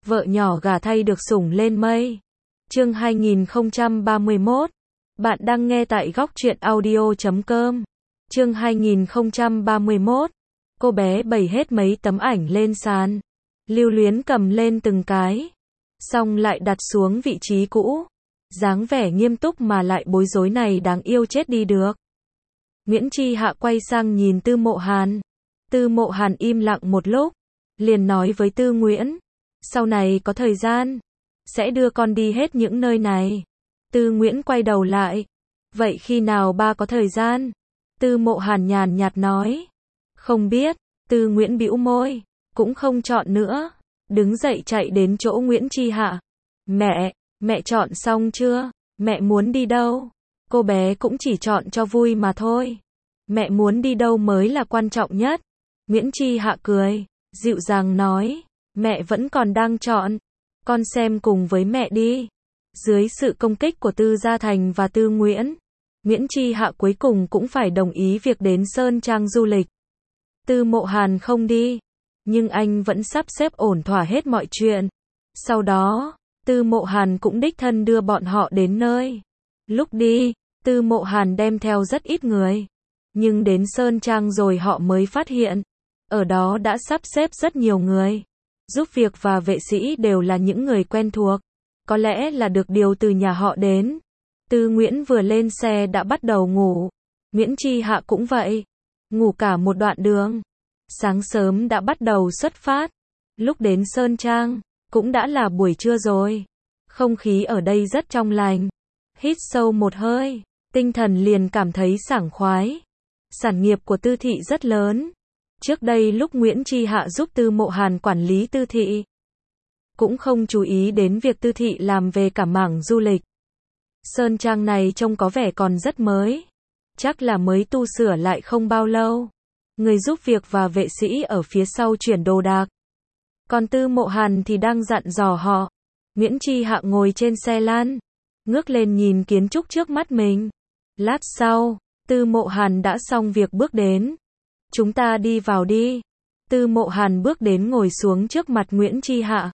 vợ nhỏ gả thay được sủng lên mây. Chương 2031. Bạn đang nghe tại góc truyện audio.com. Chương 2031. Cô bé bày hết mấy tấm ảnh lên sàn. Lưu Luyến cầm lên từng cái, xong lại đặt xuống vị trí cũ. Dáng vẻ nghiêm túc mà lại bối rối này đáng yêu chết đi được. Nguyễn Chi Hạ quay sang nhìn Tư Mộ Hàn. Tư Mộ Hàn im lặng một lúc, liền nói với Tư Nguyễn, sau này có thời gian, sẽ đưa con đi hết những nơi này. Tư Nguyễn quay đầu lại, vậy khi nào ba có thời gian? Tư Mộ Hàn nhàn nhạt nói, không biết. Tư Nguyễn bĩu môi, cũng không chọn nữa, đứng dậy chạy đến chỗ Nguyễn Chi Hạ. Mẹ chọn xong chưa? Mẹ muốn đi đâu? Cô bé cũng chỉ chọn cho vui mà thôi. Mẹ muốn đi đâu mới là quan trọng nhất. Nguyễn Chi Hạ cười, dịu dàng nói, mẹ vẫn còn đang chọn, con xem cùng với mẹ đi. Dưới sự công kích của Tư Gia Thành và Tư Nguyễn, Nguyễn Chi Hạ cuối cùng cũng phải đồng ý việc đến Sơn Trang du lịch. Tư Mộ Hàn không đi, nhưng anh vẫn sắp xếp ổn thỏa hết mọi chuyện. Sau đó, Tư Mộ Hàn cũng đích thân đưa bọn họ đến nơi. Lúc đi, Tư Mộ Hàn đem theo rất ít người. Nhưng đến Sơn Trang rồi họ mới phát hiện, ở đó đã sắp xếp rất nhiều người. Giúp việc và vệ sĩ đều là những người quen thuộc. Có lẽ là được điều từ nhà họ đến. Tư Nguyễn vừa lên xe đã bắt đầu ngủ. Nguyễn Chi Hạ cũng vậy. Ngủ cả một đoạn đường. Sáng sớm đã bắt đầu xuất phát. Lúc đến Sơn Trang, cũng đã là buổi trưa rồi. Không khí ở đây rất trong lành. Hít sâu một hơi, tinh thần liền cảm thấy sảng khoái. Sản nghiệp của Tư thị rất lớn. Trước đây lúc Nguyễn Chi Hạ giúp Tư Mộ Hàn quản lý Tư thị, cũng không chú ý đến việc Tư thị làm về cả mảng du lịch. Sơn Trang này trông có vẻ còn rất mới. Chắc là mới tu sửa lại không bao lâu. Người giúp việc và vệ sĩ ở phía sau chuyển đồ đạc. Còn Tư Mộ Hàn thì đang dặn dò họ. Nguyễn Chi Hạ ngồi trên xe lăn, ngước lên nhìn kiến trúc trước mắt mình. Lát sau, Tư Mộ Hàn đã xong việc bước đến. Chúng ta đi vào đi. Tư Mộ Hàn bước đến ngồi xuống trước mặt Nguyễn Chi Hạ.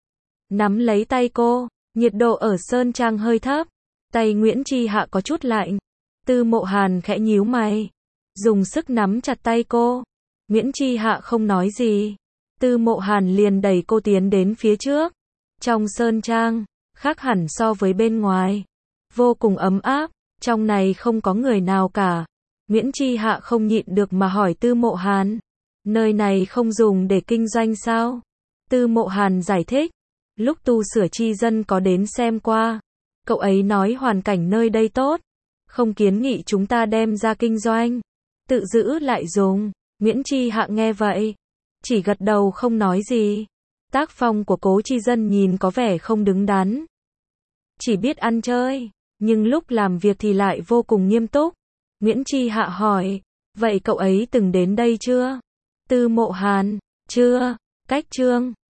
Nắm lấy tay cô, nhiệt độ ở Sơn Trang hơi thấp. Tay Nguyễn Chi Hạ có chút lạnh. Tư Mộ Hàn khẽ nhíu mày, dùng sức nắm chặt tay cô. Nguyễn Chi Hạ không nói gì. Tư Mộ Hàn liền đẩy cô tiến đến phía trước. Trong Sơn Trang, khác hẳn so với bên ngoài. Vô cùng ấm áp, trong này không có người nào cả. Nguyễn Chi Hạ không nhịn được mà hỏi Tư Mộ Hàn, nơi này không dùng để kinh doanh sao? Tư Mộ Hàn giải thích, lúc tu sửa chi dân có đến xem qua. Cậu ấy nói hoàn cảnh nơi đây tốt, không kiến nghị chúng ta đem ra kinh doanh, tự giữ lại dùng. Nguyễn Chi Hạ nghe vậy, chỉ gật đầu không nói gì. Tác phong của Cố Chi Dân nhìn có vẻ không đứng đắn, chỉ biết ăn chơi, nhưng lúc làm việc thì lại vô cùng nghiêm túc. Nguyễn Chi Hạ hỏi, vậy cậu ấy từng đến đây chưa? Tư Mộ Hàn, chưa. Cách chương